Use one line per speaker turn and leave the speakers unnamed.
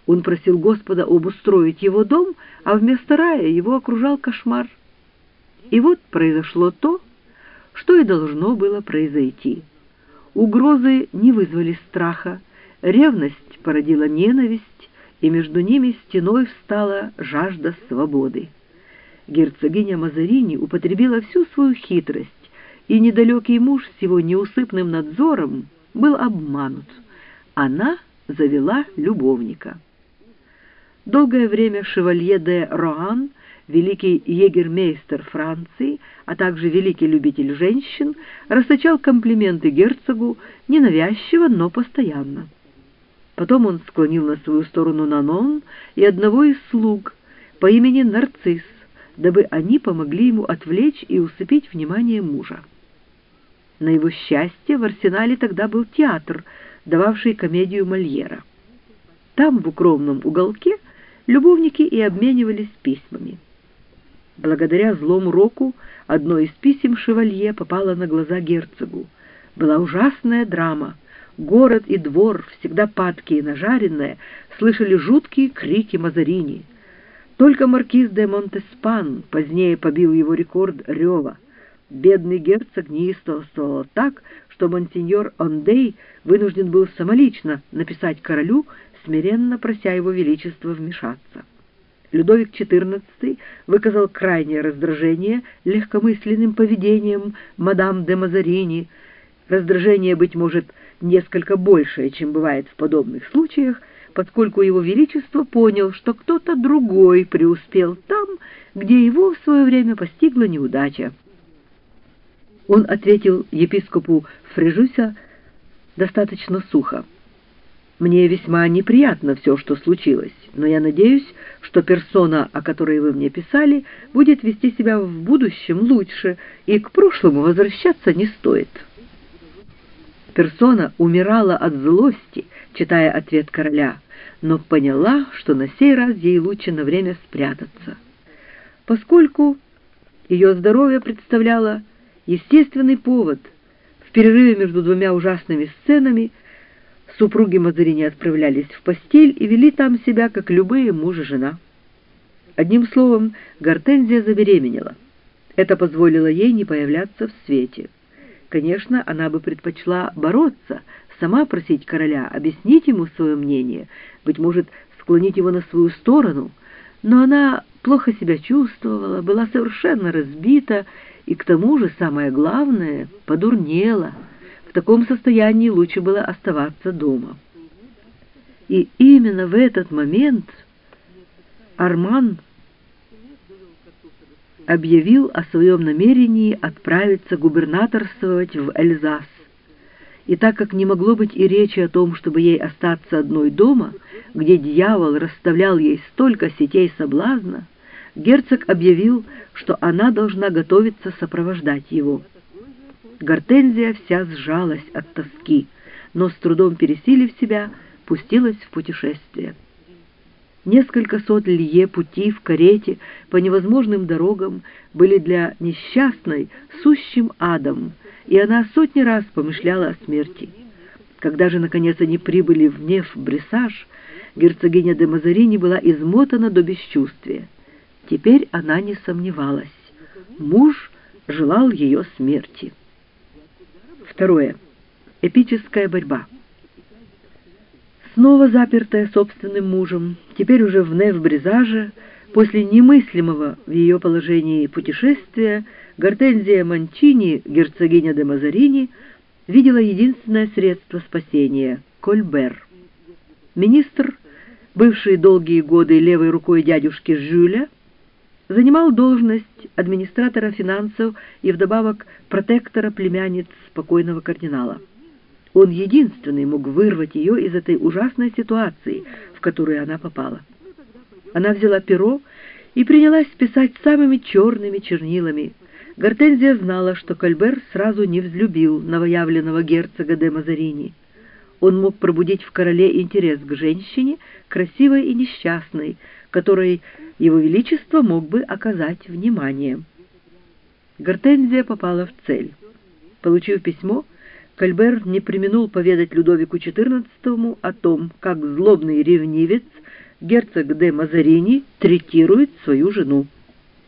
Он просил Господа обустроить его дом, а вместо рая его окружал кошмар. И вот произошло то, что и должно было произойти. Угрозы не вызвали страха, ревность породила ненависть, и между ними стеной встала жажда свободы. Герцогиня Мазарини употребила всю свою хитрость, и недалекий муж с его неусыпным надзором был обманут. Она завела любовника. Долгое время шевалье де Роан, великий егермейстер Франции, а также великий любитель женщин, расточал комплименты герцогу ненавязчиво, но постоянно. Потом он склонил на свою сторону Нанон и одного из слуг по имени Нарцисс, дабы они помогли ему отвлечь и усыпить внимание мужа. На его счастье в арсенале тогда был театр, дававший комедию Мольера. Там, в укромном уголке, любовники и обменивались письмами. Благодаря злому року одно из писем шевалье попало на глаза герцогу. Была ужасная драма. Город и двор, всегда падкие на жареное, слышали жуткие крики Мазарини. Только маркиз де Монтеспан позднее побил его рекорд рева. Бедный герцог неистовствовал так, что монсеньор Ондей вынужден был самолично написать королю, смиренно прося его величество вмешаться. Людовик XIV выказал крайнее раздражение легкомысленным поведением мадам де Мазарини. Раздражение, быть может, несколько большее, чем бывает в подобных случаях, поскольку его величество понял, что кто-то другой преуспел там, где его в свое время постигла неудача. Он ответил епископу Фрежуся достаточно сухо: «Мне весьма неприятно все, что случилось, но я надеюсь, что персона, о которой вы мне писали, будет вести себя в будущем лучше, и к прошлому возвращаться не стоит». Персона умирала от злости, читая ответ короля, но поняла, что на сей раз ей лучше на время спрятаться. Поскольку ее здоровье представляло естественный повод, в перерыве между двумя ужасными сценами супруги Мазарини отправлялись в постель и вели там себя, как любые муж и жена. Одним словом, Гортензия забеременела. Это позволило ей не появляться в свете. Конечно, она бы предпочла бороться, сама просить короля, объяснить ему свое мнение, быть может, склонить его на свою сторону, но она плохо себя чувствовала, была совершенно разбита и, к тому же, самое главное, подурнела. В таком состоянии лучше было оставаться дома. И именно в этот момент Арман объявил о своем намерении отправиться губернаторствовать в Эльзас. И так как не могло быть и речи о том, чтобы ей остаться одной дома, где дьявол расставлял ей столько сетей соблазна, герцог объявил, что она должна готовиться сопровождать его. Гортензия вся сжалась от тоски, но с трудом пересилив себя, пустилась в путешествие. Несколько сот лье пути в карете по невозможным дорогам были для несчастной сущим адом, и она сотни раз помышляла о смерти. Когда же, наконец, они прибыли в Неф-Брессаж, герцогиня де Мазарини была измотана до бесчувствия. Теперь она не сомневалась. Муж желал ее смерти. Второе. Эпическая борьба. Снова запертая собственным мужем, теперь уже в Неф-Брезаже, после немыслимого в ее положении путешествия, Гортензия Манчини, герцогиня де Мазарини, видела единственное средство спасения — Кольбер. Министр, бывший долгие годы левой рукой дядюшки Жюля, занимал должность администратора финансов и вдобавок протектора племянниц покойного кардинала. Он единственный мог вырвать ее из этой ужасной ситуации, в которую она попала. Она взяла перо и принялась писать самыми черными чернилами. Гортензия знала, что Кольбер сразу не взлюбил новоявленного герцога де Мазарини. Он мог пробудить в короле интерес к женщине, красивой и несчастной, которой его величество мог бы оказать внимание. Гортензия попала в цель. Получив письмо, Кольбер не преминул поведать Людовику XIV о том, как злобный ревнивец герцог де Мазарини третирует свою жену.